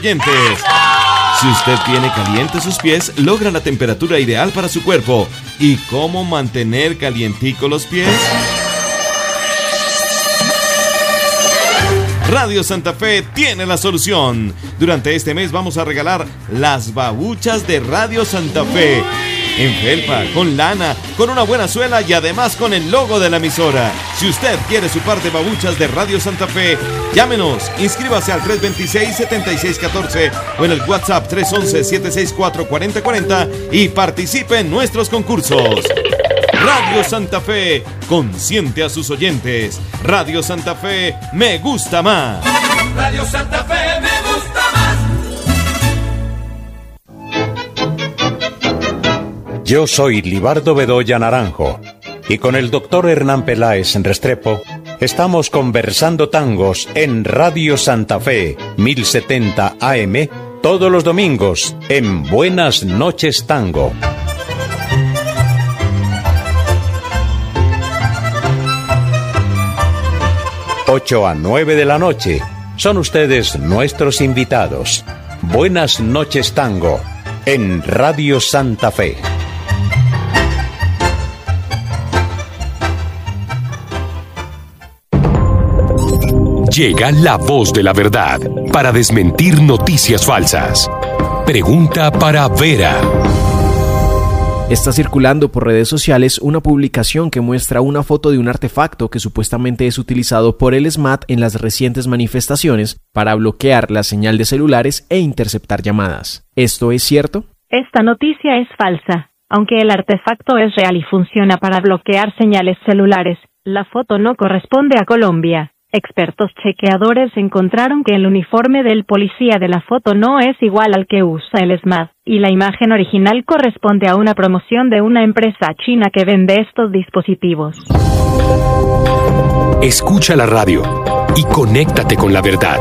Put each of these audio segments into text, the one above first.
oyentes. Si usted tiene calientes sus pies, logra la temperatura ideal para su cuerpo. ¿Y cómo mantener calientico los pies? Radio Santa Fe tiene la solución. Durante este mes vamos a regalar las babuchas de Radio Santa Fe. En felpa, con lana, con una buena suela y además con el logo de la emisora. Si usted quiere su par de babuchas de Radio Santa Fe, llámenos, inscríbase al 326-7614 o en el WhatsApp 311-764-4040 y participe en nuestros concursos. Radio Santa Fe, consiente a sus oyentes. Radio Santa Fe, me gusta más. Radio Santa Fe, me gusta más. Yo soy Libardo Bedoya Naranjo y con el doctor Hernán Peláez en Restrepo estamos conversando tangos en Radio Santa Fe 1070 AM todos los domingos en Buenas Noches Tango. Ocho a 9 de la noche. Son ustedes nuestros invitados. Buenas Noches Tango en Radio Santa Fe. Llega la voz de la verdad para desmentir noticias falsas. Pregunta para Vera. Está circulando por redes sociales una publicación que muestra una foto de un artefacto que supuestamente es utilizado por el SMAT en las recientes manifestaciones para bloquear la señal de celulares e interceptar llamadas. ¿Esto es cierto? Esta noticia es falsa. Aunque el artefacto es real y funciona para bloquear señales celulares, la foto no corresponde a Colombia. Expertos chequeadores encontraron que el uniforme del policía de la foto no es igual al que usa el SMAT, y la imagen original corresponde a una promoción de una empresa china que vende estos dispositivos. Escucha la radio y conéctate con la verdad.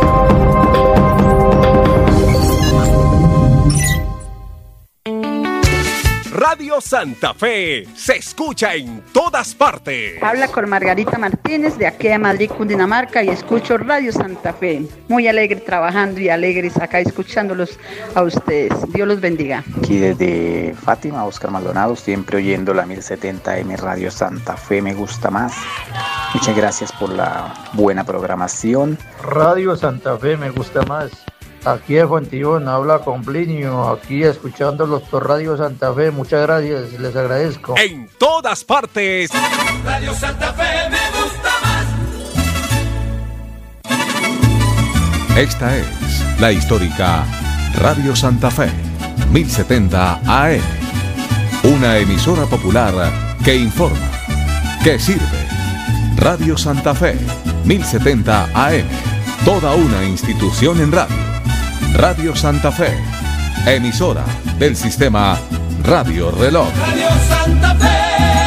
Radio Santa Fe se escucha en todas partes. Habla con Margarita Martínez de aquí a Madrid, Cundinamarca, y escucho Radio Santa Fe. Muy alegre trabajando y alegres acá escuchándolos a ustedes. Dios los bendiga. Aquí desde Fátima, Oscar Maldonado, siempre oyendo la 1070M Radio Santa Fe, me gusta más. Muchas gracias por la buena programación. Radio Santa Fe, me gusta más. Aquí es Fontibón, habla con Plinio, aquí escuchándolos por Radio Santa Fe. Muchas gracias, les agradezco. En todas partes. Radio Santa Fe, me gusta más. Esta es la histórica Radio Santa Fe 1070 AM. Una emisora popular que informa, que sirve. Radio Santa Fe 1070 AM. Toda una institución en radio. Radio Santa Fe, emisora del sistema Radio Reloj. Radio Santa Fe,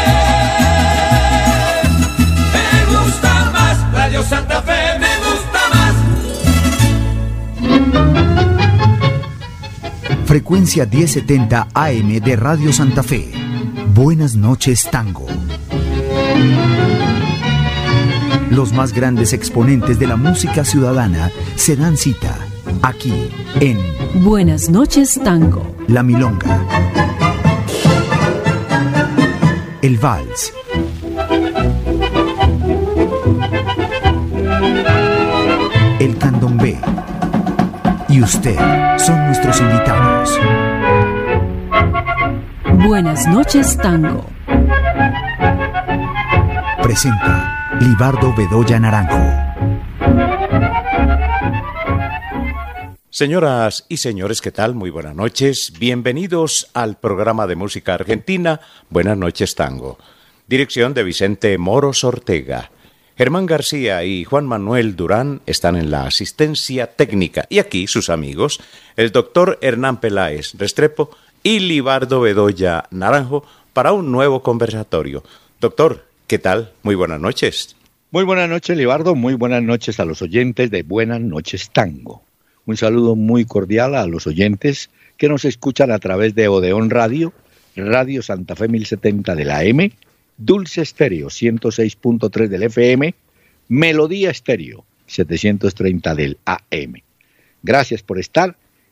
me gusta más. Radio Santa Fe, me gusta más. Frecuencia 1070 AM de Radio Santa Fe. Buenas noches, Tango. Los más grandes exponentes de la música ciudadana se dan cita aquí en Buenas noches, Tango. La milonga, el vals, el candombe y usted son nuestros invitados. Buenas noches, Tango. Presenta Libardo Bedoya Naranjo. Señoras y señores, ¿qué tal? Muy buenas noches. Bienvenidos al programa de música argentina Buenas noches Tango. Dirección de Vicente Moros Ortega. Germán García y Juan Manuel Durán están en la asistencia técnica. Y aquí sus amigos, el doctor Hernán Peláez Restrepo y Libardo Bedoya Naranjo, para un nuevo conversatorio. Doctor, ¿qué tal? Muy buenas noches. Muy buenas noches, Libardo. Muy buenas noches a los oyentes de Buenas noches Tango. Un saludo muy cordial a los oyentes que nos escuchan a través de Odeón Radio, Radio Santa Fe 1070 de la AM, Dulce Estéreo 106.3 del FM, Melodía Estéreo 730 del AM. Gracias por estar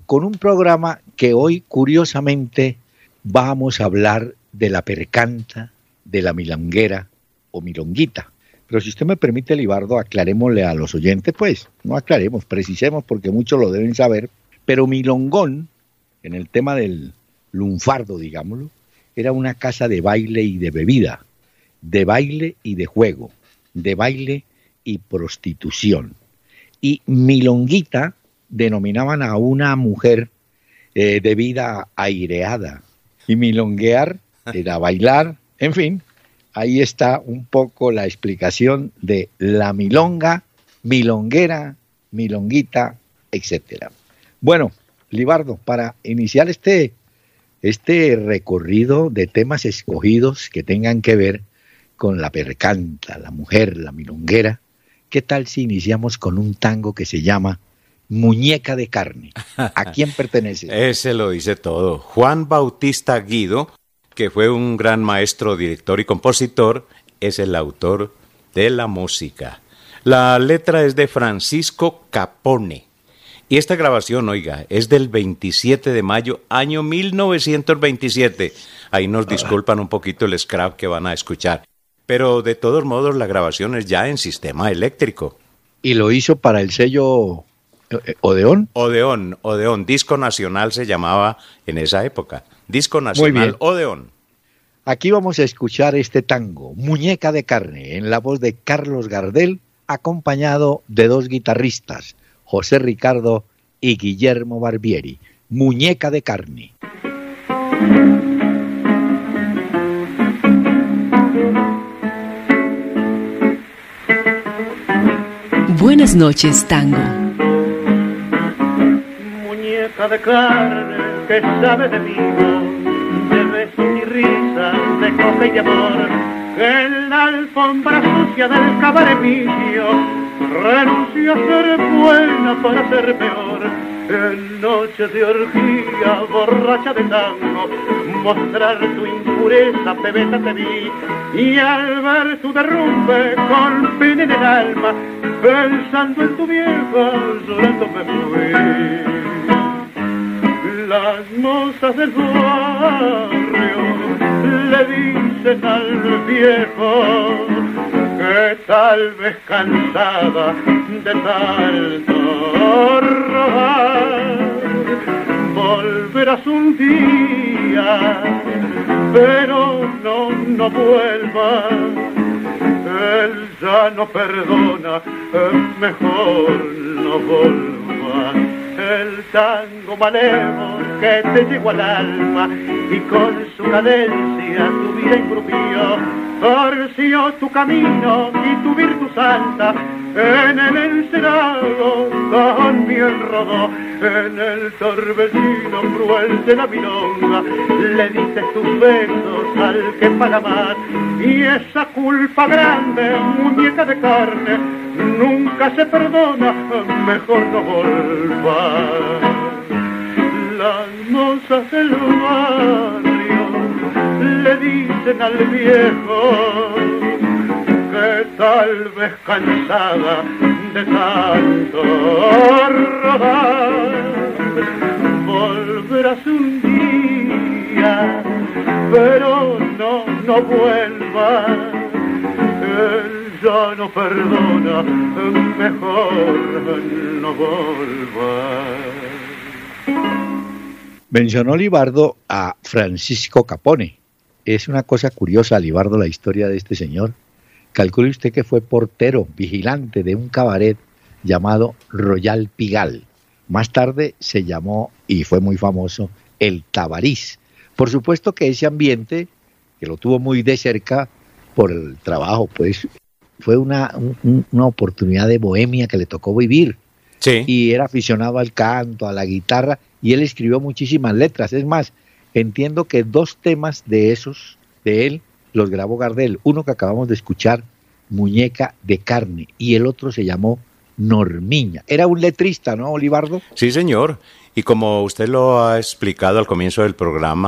con un programa que hoy, curiosamente, vamos a hablar de la percanta, de la milonguera o milonguita. Pero si usted me permite, Libardo, aclarémosle a los oyentes, pues, no aclaremos, precisemos, porque muchos lo deben saber, pero milongón, en el tema del lunfardo, digámoslo, era una casa de baile y de bebida, de baile y de juego, de baile y prostitución. Y milonguita denominaban a una mujer de vida aireada, y milonguear era bailar, en fin. Ahí está un poco la explicación de la milonga, milonguera, milonguita, etcétera. Bueno, Libardo, para iniciar este recorrido de temas escogidos que tengan que ver con la percanta, la mujer, la milonguera, ¿qué tal si iniciamos con un tango que se llama Muñeca de Carne? ¿A quién pertenece? Ese lo dice todo. Juan Bautista Guido, que fue un gran maestro, director y compositor, es el autor de la música. La letra es de Francisco Capone. Y esta grabación, oiga, es del 27 de mayo, año 1927. Ahí nos disculpan un poquito el scrap que van a escuchar. Pero de todos modos la grabación es ya en sistema eléctrico. ¿Y lo hizo para el sello Odeón? Odeón. Disco Nacional se llamaba en esa época. Disco Nacional Odeón. Aquí vamos a escuchar este tango, Muñeca de Carne, en la voz de Carlos Gardel, acompañado de dos guitarristas, José Ricardo y Guillermo Barbieri. Muñeca de Carne. Buenas noches, tango. Muñeca de carne que sabe de vino, de besos y risas, de coca y de amor, que en la alfombra sucia del cabaretillo renuncia a ser buena para ser peor. En noche de orgía, borracha de tango, mostrar tu impureza, pebeta te vi, y al ver tu derrumbe con pena en el alma, pensando en tu vieja, llorando me fui. Las mozas del barrio le dicen al viejo que tal vez cansada de tanto robar, volverás un día, pero no vuelvas. Él ya no perdona, mejor no volvas. El tango malevo que te llegó al alma y con su cadencia tu vida engrupió, torció tu camino y tu virtud santa, en el encerado también rodó, en el torbellino cruel de la milonga, le diste tus besos al que paga más, y esa culpa grande, muñeca de carne, nunca se perdona, mejor no volvas. Las mozas del barrio le dicen al viejo que tal vez cansada de tanto rodar, volverás un día, pero no vuelvas. Él ya no perdona, mejor no volvas. Mencionó Libardo a Francisco Capone. Es una cosa curiosa, Libardo, la historia de este señor. Calcule usted que fue portero, vigilante de un cabaret llamado Royal Pigalle. Más tarde se llamó, y fue muy famoso, el Tabarís. Por supuesto que ese ambiente, que lo tuvo muy de cerca por el trabajo, pues fue una oportunidad de bohemia que le tocó vivir. Sí. Y era aficionado al canto, a la guitarra, y él escribió muchísimas letras. Es más, entiendo que 2 temas de esos, de él, los grabó Gardel. Uno que acabamos de escuchar, Muñeca de Carne, y el otro se llamó Normiña. Era un letrista, ¿no, Libardo? Sí, señor. Y como usted lo ha explicado al comienzo del programa,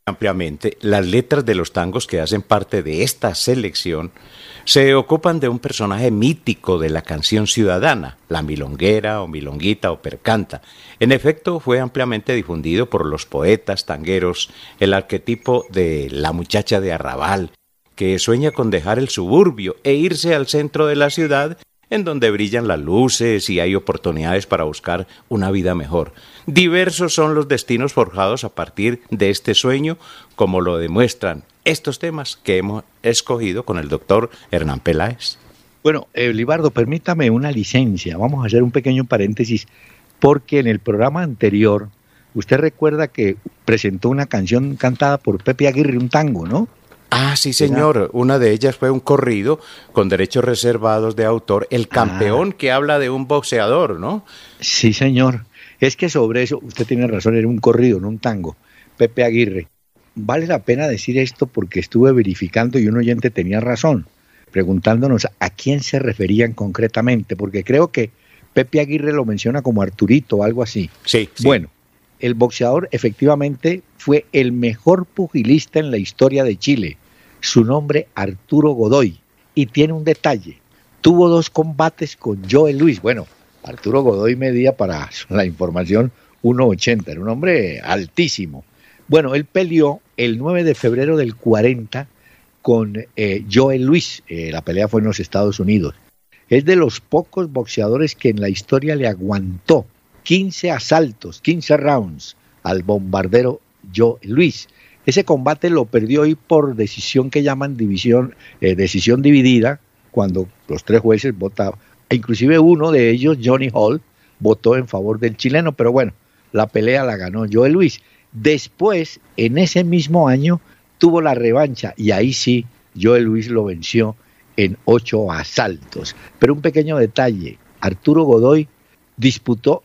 ampliamente, las letras de los tangos que hacen parte de esta selección se ocupan de un personaje mítico de la canción ciudadana, la milonguera o milonguita o percanta. En efecto, fue ampliamente difundido por los poetas tangueros el arquetipo de la muchacha de arrabal, que sueña con dejar el suburbio e irse al centro de la ciudad, en donde brillan las luces y hay oportunidades para buscar una vida mejor. Diversos son los destinos forjados a partir de este sueño, como lo demuestran estos temas que hemos escogido con el doctor Hernán Peláez. Bueno, Libardo, permítame una licencia. Vamos a hacer un pequeño paréntesis, porque en el programa anterior, usted recuerda que presentó una canción cantada por Pepe Aguirre, un tango, ¿no? Ah, sí, señor. Una de ellas fue un corrido con derechos reservados de autor, El Campeón, que habla de un boxeador, ¿no? Sí, señor. Es que sobre eso, usted tiene razón, era un corrido, no un tango. Pepe Aguirre. Vale la pena decir esto porque estuve verificando y un oyente tenía razón, preguntándonos a quién se referían concretamente, porque creo que Pepe Aguirre lo menciona como Arturito o algo así. Sí. Bueno, el boxeador efectivamente fue el mejor pugilista en la historia de Chile. Su nombre, Arturo Godoy. Y tiene un detalle. Tuvo 2 combates con Joe Louis. Bueno, Arturo Godoy medía, para la información, 1,80. Era un hombre altísimo. Bueno, él peleó el 9 de febrero del 40 con Joe Louis. La pelea fue en los Estados Unidos. Es de los pocos boxeadores que en la historia le aguantó 15 asaltos, 15 rounds al bombardero Joe Louis. Ese combate lo perdió y por decisión que llaman decisión dividida, cuando los 3 jueces votaban. Inclusive uno de ellos, Johnny Hall, votó en favor del chileno, pero bueno, la pelea la ganó Joe Louis. Después, en ese mismo año, tuvo la revancha y ahí sí, Joe Louis lo venció en 8 asaltos. Pero un pequeño detalle, Arturo Godoy disputó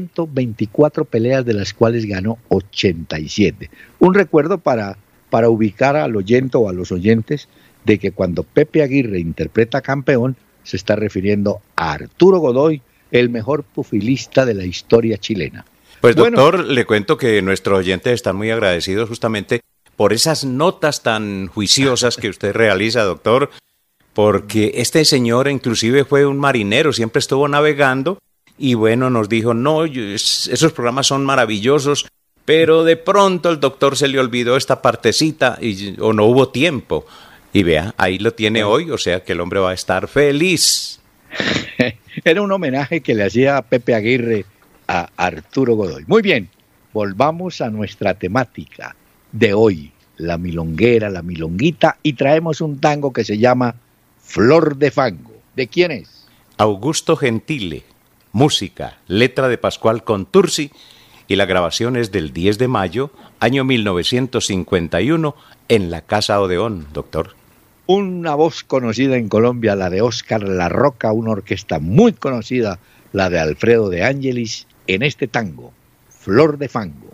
124 peleas, de las cuales ganó 87. Un recuerdo para ubicar al oyente o a los oyentes de que cuando Pepe Aguirre interpreta Campeón, se está refiriendo a Arturo Godoy, el mejor pugilista de la historia chilena. Pues doctor, le cuento que nuestros oyentes están muy agradecidos justamente por esas notas tan juiciosas que usted realiza, doctor, porque este señor inclusive fue un marinero, siempre estuvo navegando y bueno, nos dijo, no, esos programas son maravillosos, pero de pronto el doctor se le olvidó esta partecita o no hubo tiempo. Y vea, ahí lo tiene hoy, o sea que el hombre va a estar feliz. Era un homenaje que le hacía Pepe Aguirre a Arturo Godoy. Muy bien, volvamos a nuestra temática de hoy, la milonguera, la milonguita, y traemos un tango que se llama Flor de Fango. ¿De quién es? Augusto Gentile. Música, letra de Pascual Contursi, y la grabación es del 10 de mayo, año 1951, en la Casa Odeón, doctor. Una voz conocida en Colombia, la de Óscar La Roca, una orquesta muy conocida, la de Alfredo de Ángelis, en este tango, Flor de Fango.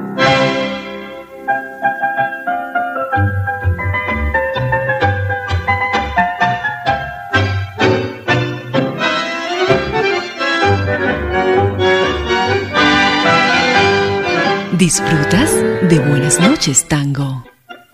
¿Disfrutas de Buenas noches, Tango?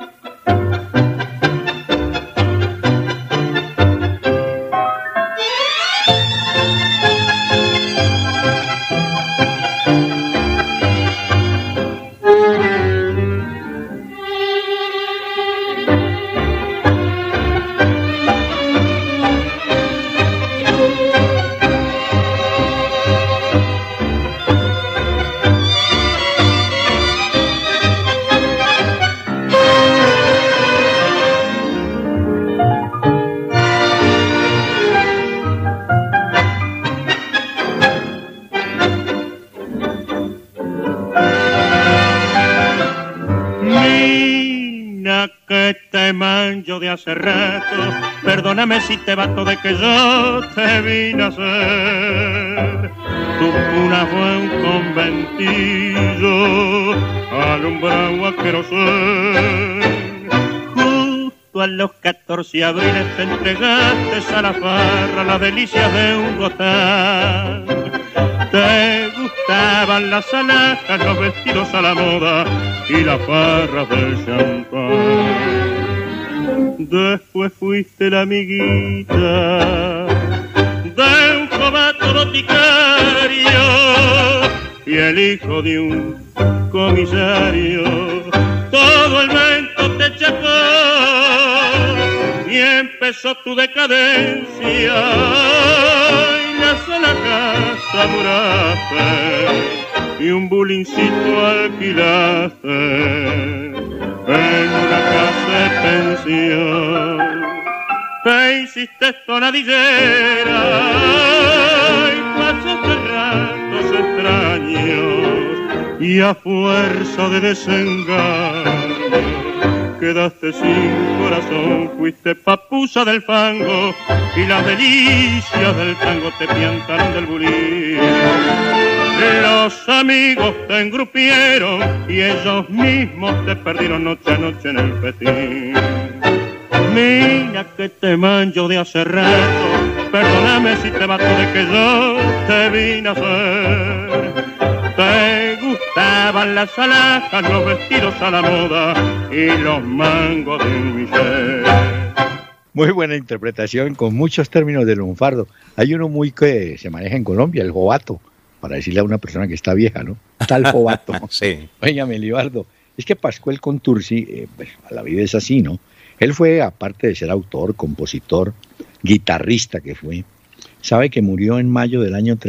De hace rato, perdóname si te bato de que yo te vine a hacer. Tu cuna fue un conventillo, alumbrado a querosén. Justo a los 14 abriles te entregaste a la farra, las delicias de un gotán. Te gustó gustaban las alhajas, los vestidos a la moda y las barras del champán. Después fuiste la amiguita de un jovato boticario y el hijo de un comisario. Todo el vento te chapó y empezó tu decadencia y la sola casa duraste y un bulincito alquilaste en una casa de pensión. Te hiciste tonadillera y pasaste ratos extraños y a fuerza de desengaño quedaste sin corazón. Fuiste papusa del fango y las delicias del tango te piantaron del bulín. Los amigos te engrupieron y ellos mismos te perdieron noche a noche en el festín. Mira que te mancho de hace rato, perdóname si te mato de que yo te vine a hacer. Te gustaban las alhajas, los vestidos a la moda y los mangos de un Michel. Muy buena interpretación con muchos términos de lunfardo. Hay uno muy que se maneja en Colombia, el jovato, para decirle a una persona que está vieja, ¿no? Tal jovato. Sí. Óigame, Libardo, es que Pascual Contursi, pues, a la vida es así, ¿no? Él fue, aparte de ser autor, compositor, guitarrista que fue, sabe que murió en mayo del año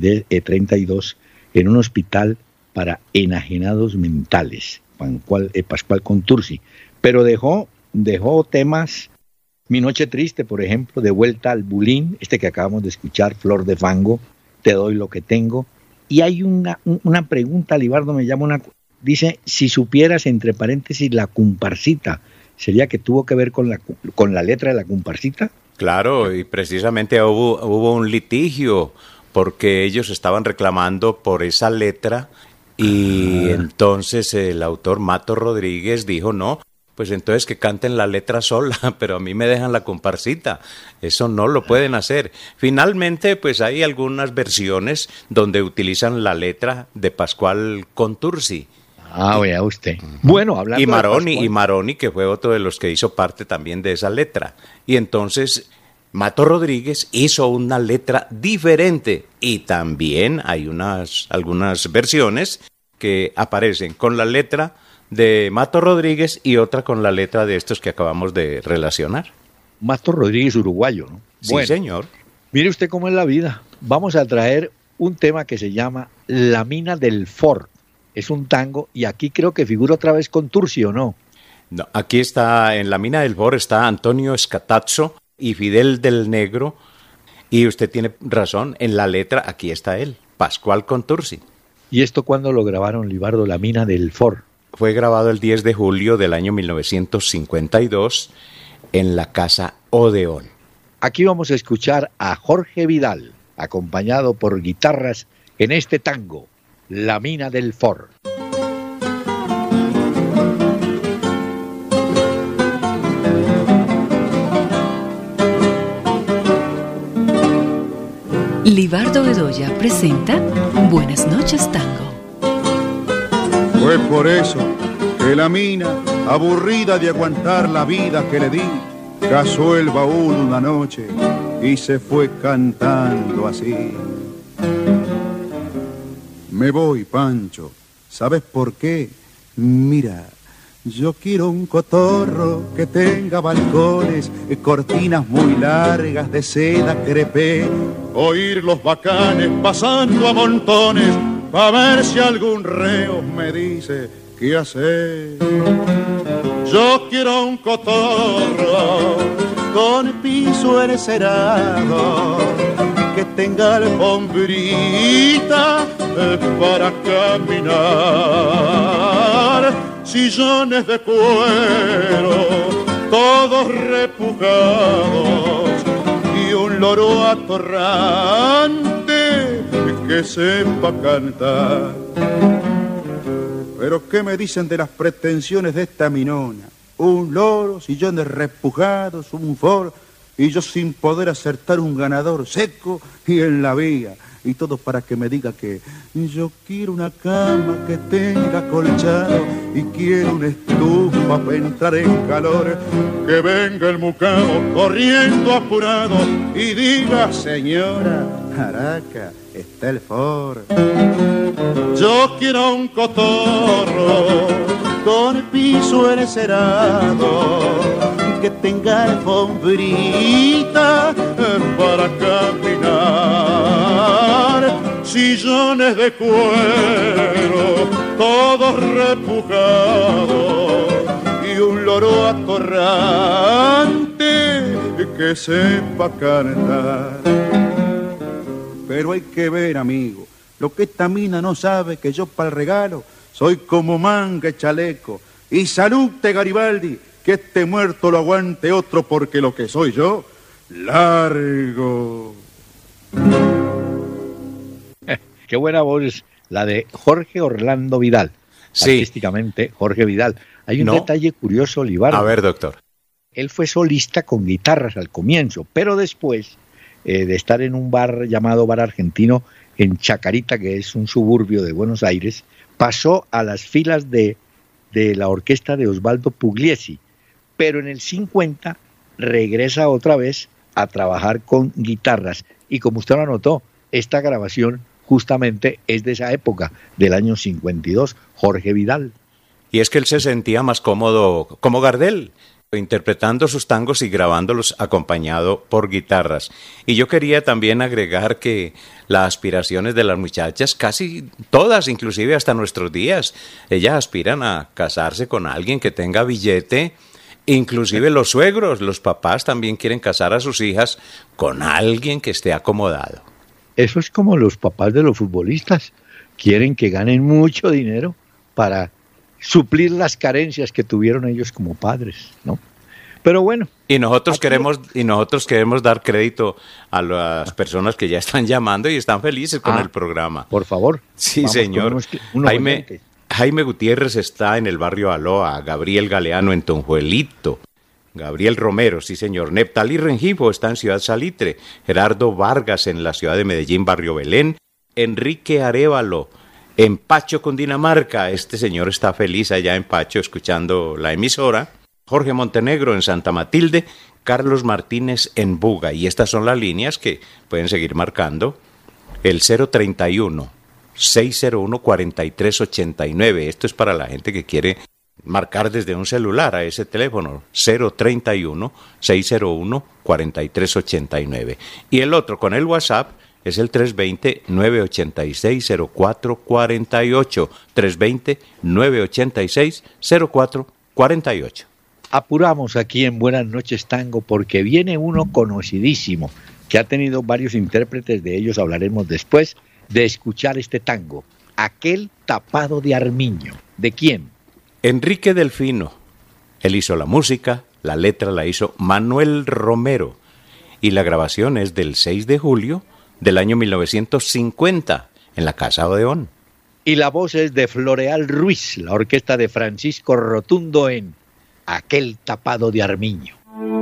32 en un hospital para enajenados mentales, Pascual Contursi, pero dejó temas, Mi Noche Triste, por ejemplo, De Vuelta al Bulín, este que acabamos de escuchar, Flor de Fango, Te Doy Lo Que Tengo, y hay una pregunta, Libardo, dice, si supieras, entre paréntesis, la comparsita, ¿sería que tuvo que ver con la letra de la comparsita? Claro, y precisamente hubo un litigio porque ellos estaban reclamando por esa letra y entonces el autor Mato Rodríguez dijo no, pues entonces que canten la letra sola, pero a mí me dejan la comparsita, eso no lo pueden hacer. Finalmente pues hay algunas versiones donde utilizan la letra de Pascual Contursi. Ah, vea usted. Bueno, hablando y Maroni, que fue otro de los que hizo parte también de esa letra. Y entonces Mato Rodríguez hizo una letra diferente y también hay algunas versiones que aparecen con la letra de Mato Rodríguez y otra con la letra de estos que acabamos de relacionar. Mato Rodríguez, uruguayo, ¿no? Sí, bueno, señor. Mire usted cómo es la vida. Vamos a traer un tema que se llama La Mina del Ford. Es un tango y aquí creo que figura otra vez Contursi, ¿o no? No, aquí está, en La Mina del Ford está Antonio Scatazzo y Fidel del Negro, y usted tiene razón, en la letra aquí está él, Pascual Contursi. ¿Y esto cuándo lo grabaron, Libardo, La Mina del Ford? Fue grabado el 10 de julio del año 1952 en la Casa Odeón. Aquí vamos a escuchar a Jorge Vidal, acompañado por guitarras en este tango, La Mina del Ford. Libardo Bedoya presenta Buenas noches, Tango. Fue por eso que la mina, aburrida de aguantar la vida que le di, cazó el baúl una noche y se fue cantando así. Me voy, Pancho, ¿sabes por qué? Mira, yo quiero un cotorro que tenga balcones, cortinas muy largas de seda crepé, oír los bacanes pasando a montones, pa' ver si algún reo me dice qué hacer. Yo quiero un cotorro con piso encerado, que tenga alfombrita para caminar, sillones de cuero todos repujados y un loro atorrante que sepa cantar. Pero ¿qué me dicen de las pretensiones de esta minona? Un loro, sillones repujados, un Ford. y yo sin poder acertar un ganador seco y en la vía. Y todo para que me diga que yo quiero una cama que tenga colchado y quiero una estufa para entrar en calor. Que venga el mucamo corriendo apurado y diga, señora, Araca, está el Ford. Yo quiero un cotorro con piso encerado, que tenga alfombrita para caminar, sillones de cuero, todos repujados, y un loro atorrante que sepa cantar. Pero hay que ver, amigo, lo que esta mina no sabe, que yo para el regalo soy como manga y chaleco. Y salute, Garibaldi, que este muerto lo aguante otro, porque lo que soy yo, largo. Qué buena voz la de Jorge Orlando Vidal. Sí. Artísticamente, Jorge Vidal. Hay un detalle curioso, Libardo. A ver, doctor. Él fue solista con guitarras al comienzo, pero después de estar en un bar llamado Bar Argentino en Chacarita, que es un suburbio de Buenos Aires, pasó a las filas de la orquesta de Osvaldo Pugliese, pero en el 50 regresa otra vez a trabajar con guitarras. Y como usted lo anotó, esta grabación justamente es de esa época, del año 52, Jorge Vidal. Y es que él se sentía más cómodo como Gardel, interpretando sus tangos y grabándolos acompañado por guitarras. Y yo quería también agregar que las aspiraciones de las muchachas, casi todas, inclusive hasta nuestros días, ellas aspiran a casarse con alguien que tenga billete. Inclusive los suegros, los papás también quieren casar a sus hijas con alguien que esté acomodado. Eso es como los papás de los futbolistas, quieren que ganen mucho dinero para suplir las carencias que tuvieron ellos como padres, ¿no? Pero bueno. Y nosotros queremos dar crédito a las personas que ya están llamando y están felices con el programa. Por favor. Sí, señor. Jaime Gutiérrez está en el barrio Aloa, Gabriel Galeano en Tonjuelito, Gabriel Romero, sí señor, Neptalí Rengifo está en Ciudad Salitre, Gerardo Vargas en la ciudad de Medellín, barrio Belén, Enrique Arévalo en Pacho, Cundinamarca, este señor está feliz allá en Pacho escuchando la emisora, Jorge Montenegro en Santa Matilde, Carlos Martínez en Buga, y estas son las líneas que pueden seguir marcando, el 031-601-4389, esto es para la gente que quiere marcar desde un celular a ese teléfono, 031-601-4389. Y el otro con el WhatsApp es el 320-986-0448, 320-986-0448. Apuramos aquí en Buenas Noches Tango porque viene uno conocidísimo, que ha tenido varios intérpretes, de ellos hablaremos después, de escuchar este tango, Aquel tapado de armiño. ¿De quién? Enrique Delfino. Él hizo la música, la letra la hizo Manuel Romero y la grabación es del 6 de julio del año 1950 en la Casa Odeón. Y la voz es de Floreal Ruiz, la orquesta de Francisco Rotundo en Aquel tapado de armiño.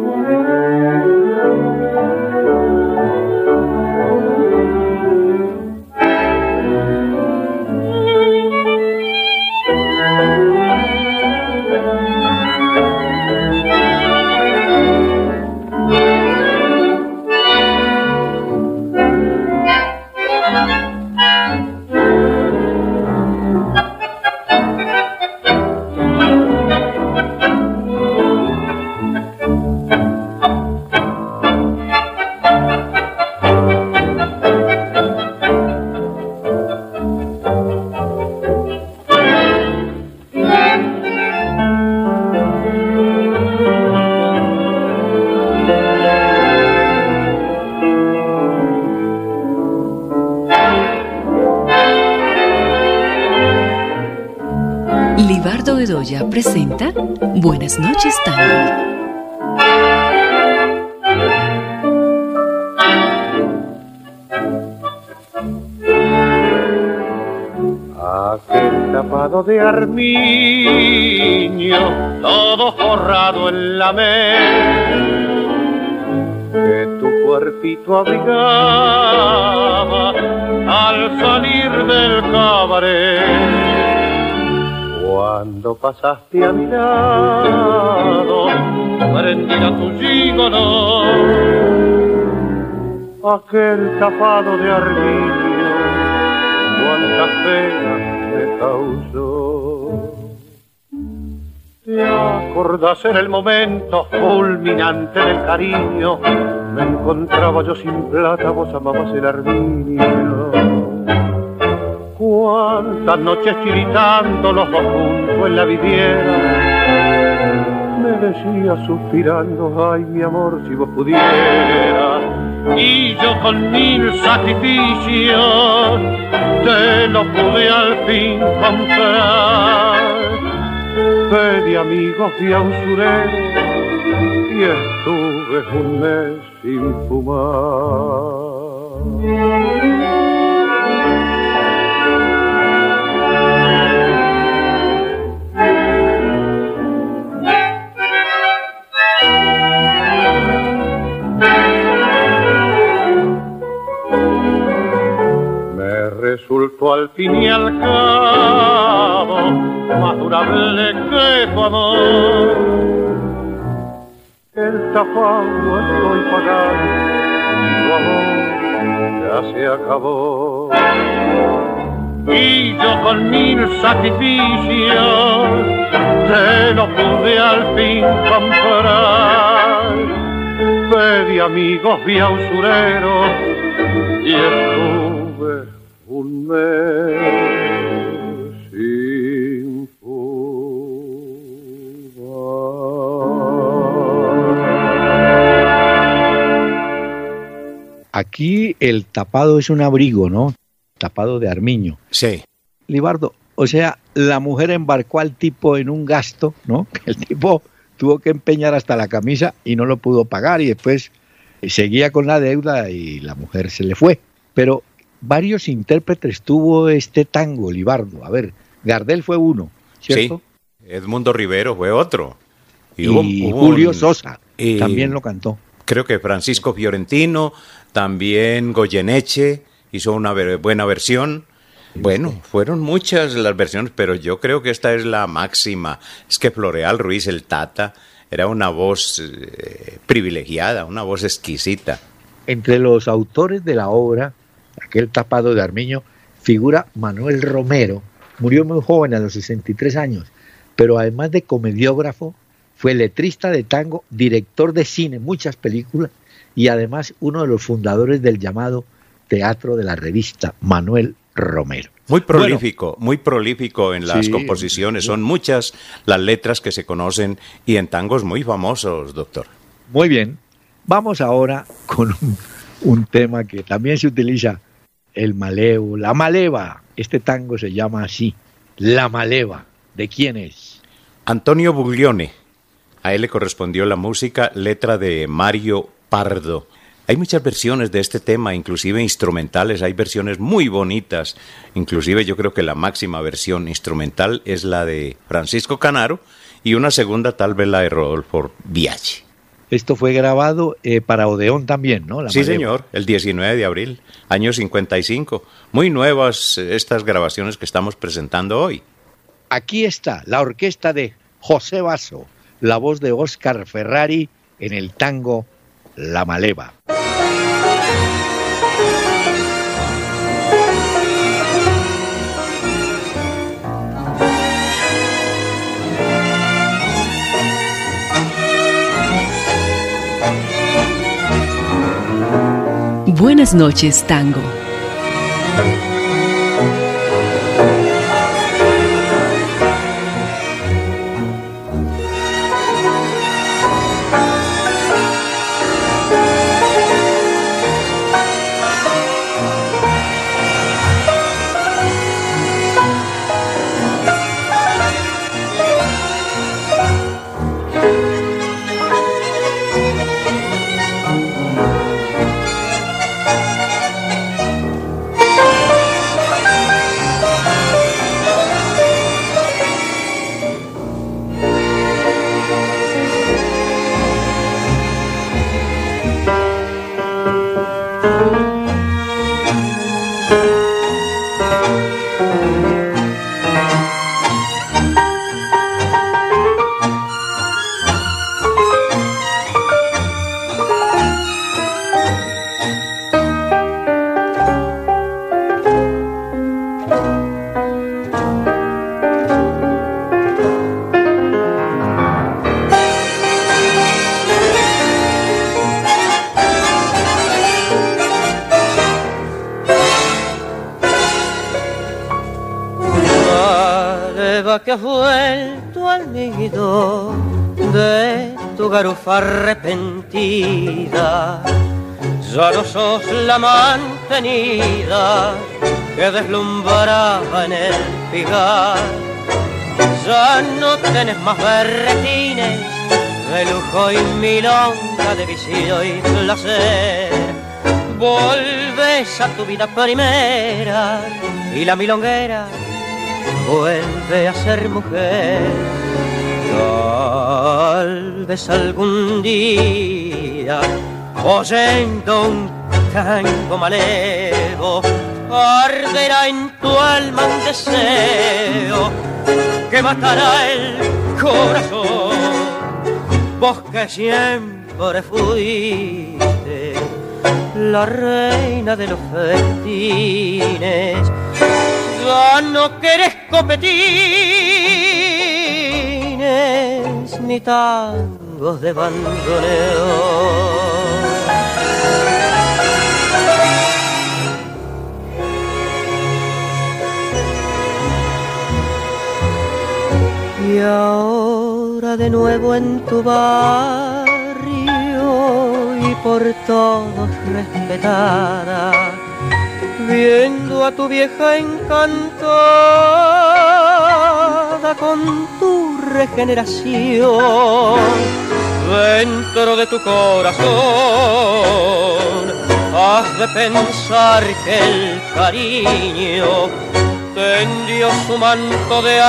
Libardo Bedoya presenta Buenas Noches Tango. Aquel tapado de armiño, todo forrado en la que tu cuerpito abrigaba al salir del cabaret. Cuando pasaste a mi lado, prendida tu gigolo, aquel tapado de armiño, cuántas penas me causó. ¿Te acordás en el momento fulminante del cariño? Me encontraba yo sin plata, vos amabas el armiño. Cuántas noches tiritando los dos juntos en la viviera, me decía suspirando, ay mi amor, si vos pudieras. Y yo con 1000 sacrificios te lo pude al fin comprar. Pedí amigos y a usureros y estuve un mes sin fumar. Resultó al fin y al cabo más durable que tu amor. El tapado estoy pagando, tu amor ya se acabó. Y yo con 1000 sacrificios te lo pude al fin comprar. Pedí amigos, vi a usureros y estuve un mes sin fumar. Aquí el tapado es un abrigo, ¿no? Tapado de armiño. Sí. Libardo, o sea, la mujer embarcó al tipo en un gasto, ¿no? Que el tipo tuvo que empeñar hasta la camisa y no lo pudo pagar y después seguía con la deuda y la mujer se le fue. Pero varios intérpretes tuvo este tango, Libardo. A ver, Gardel fue uno, ¿cierto? Sí, Edmundo Rivero fue otro. Y Julio Sosa también lo cantó. Creo que Francisco Fiorentino, también Goyeneche hizo una buena versión. Bueno, fueron muchas las versiones, pero yo creo que esta es la máxima. Es que Floreal Ruiz, el Tata, era una voz privilegiada, una voz exquisita. Entre los autores de la obra, aquel tapado de armiño, figura Manuel Romero. Murió muy joven, a los 63 años, pero además de comediógrafo, fue letrista de tango, director de cine, muchas películas, y además uno de los fundadores del llamado Teatro de la Revista, Manuel Romero. Muy prolífico en las composiciones. Son muchas las letras que se conocen y en tangos muy famosos, doctor. Muy bien. Vamos ahora con un tema que también se utiliza, el maleo, la maleva. Este tango se llama así, La Maleva. ¿De quién es? Antonio Buglione. A él le correspondió la música, letra de Mario Pardo. Hay muchas versiones de este tema, inclusive instrumentales, hay versiones muy bonitas. Inclusive yo creo que la máxima versión instrumental es la de Francisco Canaro y una segunda tal vez la de Rodolfo Biaggi. Esto fue grabado para Odeón también, ¿no? Sí, señor, el 19 de abril, año 55. Muy nuevas estas grabaciones que estamos presentando hoy. Aquí está la orquesta de José Basso, la voz de Óscar Ferrari en el tango La Maleva. Buenas noches, tango. Llueva que has vuelto al nido de tu garufa arrepentida. Ya no sos la mantenida que deslumbraba en el pigar. Ya no tenés más berretines de lujo y milonga, de vicio y placer. Volves a tu vida primera y la milonguera vuelve a ser mujer. Tal vez algún día, oyendo un tango malevo, arderá en tu alma un deseo que matará el corazón. Vos que siempre fuiste la reina de los festines, ya no querés copetines ni tangos de bandoneo. Y ahora de nuevo en tu barrio y por todos respetada, viendo a tu vieja encantada con tu regeneración, dentro de tu corazón has de pensar que el cariño tendió su manto de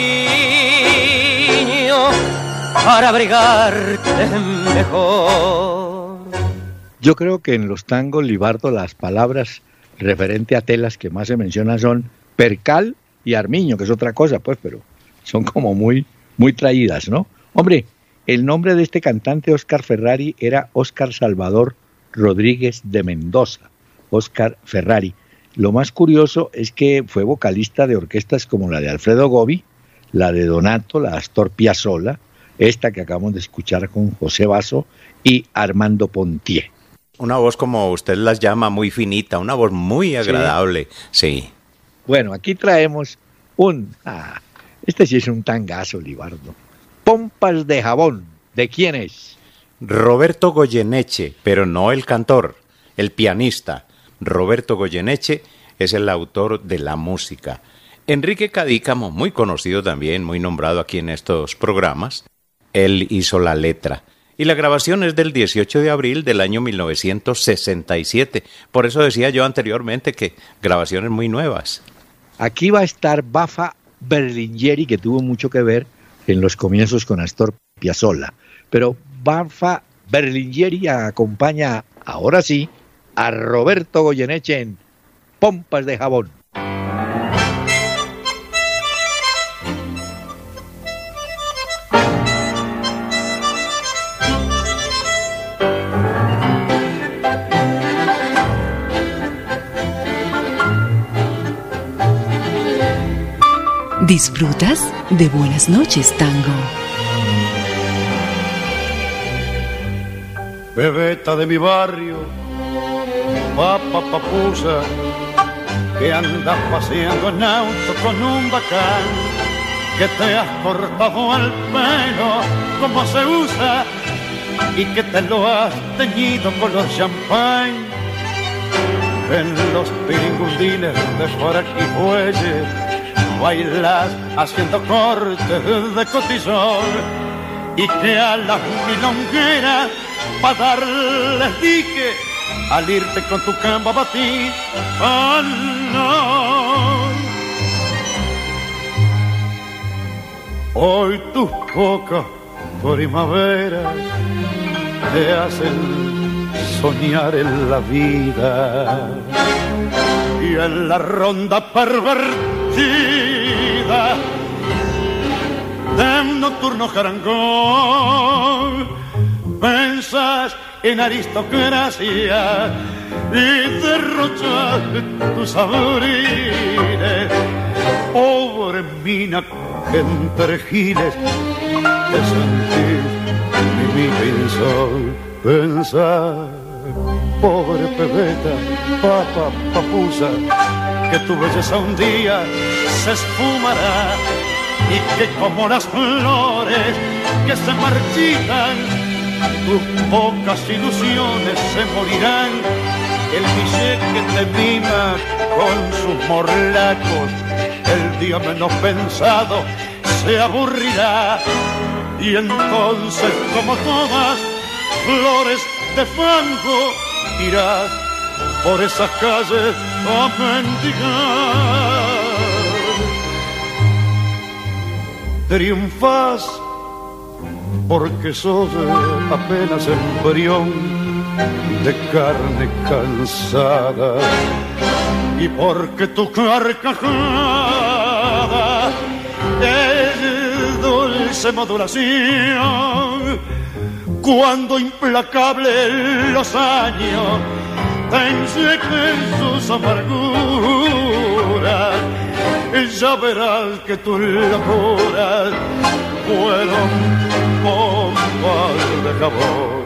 armiño para abrigarte mejor. Yo creo que en los tangos, Libardo, las palabras referente a telas que más se mencionan son percal y armiño, que es otra cosa, pues, pero son como muy traídas, ¿no? Hombre, el nombre de este cantante, Óscar Ferrari, era Óscar Salvador Rodríguez de Mendoza. Óscar Ferrari. Lo más curioso es que fue vocalista de orquestas como la de Alfredo Gobi, la de Donato, la de Astor Piazzolla, esta que acabamos de escuchar con José Basso y Armando Pontier. Una voz, como usted las llama, muy finita, una voz muy agradable, sí. Bueno, aquí traemos este sí es un tangazo, Libardo. Pompas de jabón, ¿de quién es? Roberto Goyeneche, pero no el cantor, el pianista. Roberto Goyeneche es el autor de la música. Enrique Cadícamo, muy conocido también, muy nombrado aquí en estos programas, él hizo la letra. Y la grabación es del 18 de abril del año 1967. Por eso decía yo anteriormente que grabaciones muy nuevas. Aquí va a estar Bafa Berlingeri, que tuvo mucho que ver en los comienzos con Astor Piazzolla. Pero Bafa Berlingeri acompaña, ahora sí, a Roberto Goyeneche en Pompas de jabón. ¿Disfrutas de Buenas noches, Tango? Bebeta de mi barrio, papa papusa, que andas paseando en auto con un bacán, que te has cortado el pelo como se usa y que te lo has teñido color champán. En los piringundines de frac y bueyes bailas haciendo cortes de cotillón, y que a las milongueras pa' darles dique al irte con tu camba a batir. ¡Ah, no! Hoy tus pocas primaveras te hacen soñar en la vida y en la ronda pervertida de un nocturno jarangón pensas en aristocracia y derrochas tus saborines. Pobre mina que entre giles te sentís mi pinzón. Pensar, pobre pebeta, papa, papusa, que tu belleza un día se esfumará y que como las flores que se marchitan, tus pocas ilusiones se morirán. El billete que te mima con sus morlacos, el día menos pensado se aburrirá. Y entonces, como todas flores de fango, irás por esas calles a mendigar. Triunfás porque sos apenas embrión de carne cansada, y porque tu carcajada es dulce modulación, cuando implacable los años te ensequen sus amarguras, ya verás que tus locuras fueron pompas de jabón.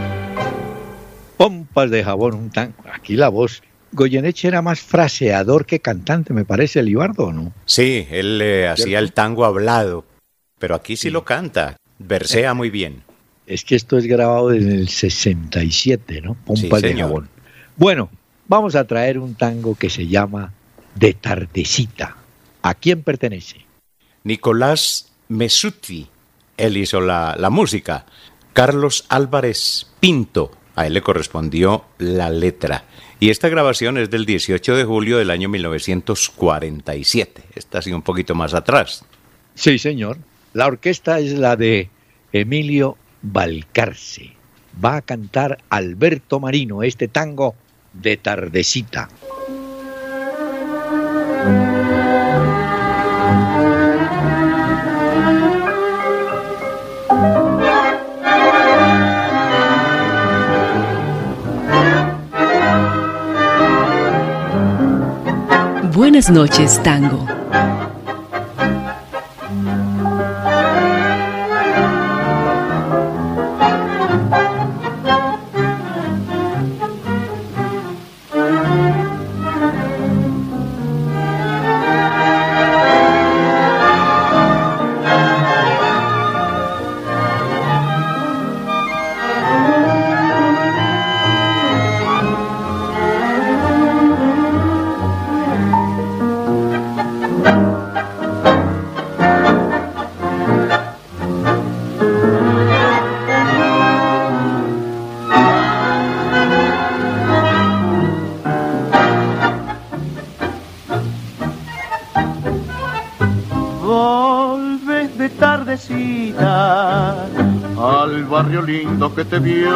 Pompas de jabón, un tango. Aquí la voz. Goyeneche era más fraseador que cantante, me parece, Libardo, ¿no? Sí, él hacía el tango hablado, pero aquí sí lo canta, versea muy bien. Es que esto es grabado en el 67, ¿no? Pompas de jabón. Bueno, vamos a traer un tango que se llama De Tardecita. ¿A quién pertenece? Nicolás Mesuti, él hizo la música. Carlos Álvarez Pinto, a él le correspondió la letra. Y esta grabación es del 18 de julio del año 1947. Esta ha sido un poquito más atrás. Sí, señor. La orquesta es la de Emilio Valcarce. Va a cantar Alberto Marino este tango De Tardecita. Buenas noches, tango. Al barrio lindo que te vio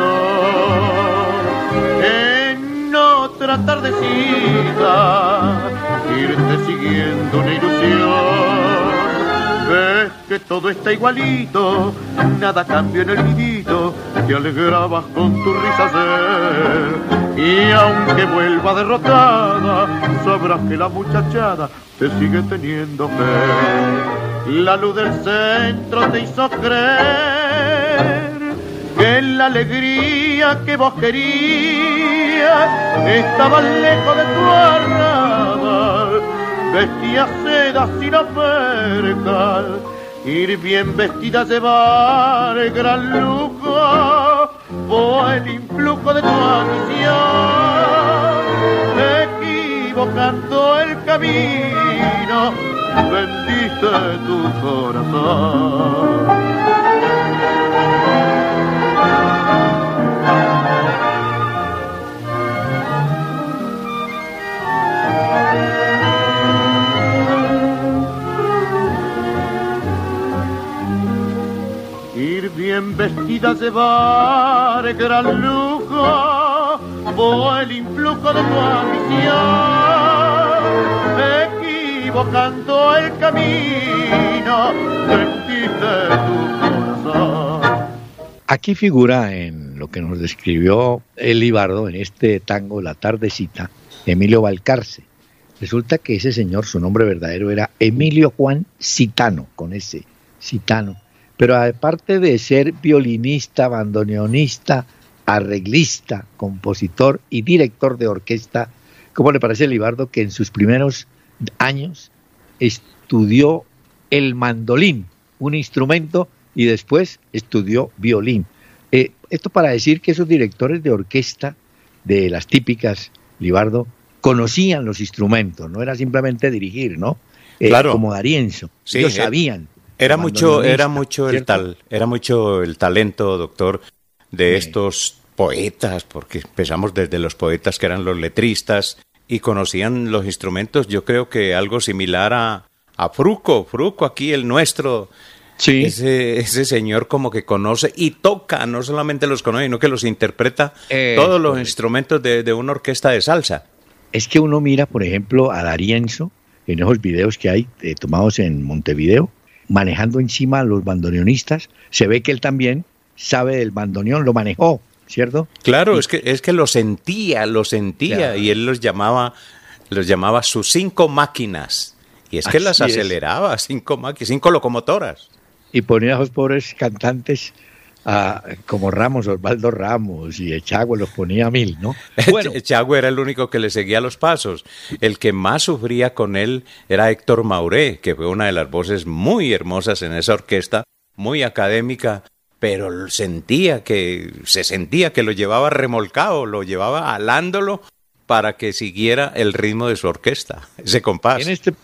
en otra tardecita, irte siguiendo una ilusión. Ves que todo está igualito, nada cambia en el nidito, te alegrabas con tu risa ayer. Y aunque vuelva derrotada, sabrás que la muchachada te sigue teniendo fe. La luz del centro te hizo creer que la alegría que vos querías estaba lejos de tu arrabal. Vestías seda sin percal, ir bien vestida llevar gran lujo, fue el influjo de tu ambición. Equivocando el camino, vendiste tu corazón. Ir bien vestida, llevar gran lujo, fue el influjo de tu ambición. Equivocando el camino, vendiste tu corazón. Aquí figura en lo que nos describió el Libardo en este tango La Tardecita, Emilio Valcarce. Resulta que ese señor, su nombre verdadero era Emilio Juan Citano, con ese Citano. Pero aparte de ser violinista, bandoneonista, arreglista, compositor y director de orquesta, ¿cómo le parece, Libardo, que en sus primeros años estudió el mandolín, un instrumento, y después estudió violín. Esto para decir que esos directores de orquesta de las típicas, Libardo, conocían los instrumentos, no era simplemente dirigir, ¿no? Claro. Como D'Arienzo, sí, ellos sabían. Era mucho el talento, doctor, de estos poetas, porque empezamos desde los poetas que eran los letristas y conocían los instrumentos. Yo creo que algo similar a Fruco aquí el nuestro. Sí. Ese señor como que conoce y toca, no solamente los conoce, sino que los interpreta todos los instrumentos de una orquesta de salsa. Es que uno mira, por ejemplo, a D'Arienzo en esos videos que hay tomados en Montevideo, manejando encima a los bandoneonistas. Se ve que él también sabe del bandoneón, lo manejó, ¿cierto? Claro, es que lo sentía, claro. Y él los llamaba sus 5 máquinas. Y es que las aceleraba, 5 locomotoras. Y ponía a esos pobres cantantes como Ramos, Osvaldo Ramos y Echagüe, los ponía a 1000, ¿no? Bueno, Echagüe era el único que le seguía los pasos. El que más sufría con él era Héctor Mauré, que fue una de las voces muy hermosas en esa orquesta, muy académica, pero se sentía que lo llevaba remolcado, lo llevaba alándolo para que siguiera el ritmo de su orquesta, ese compás.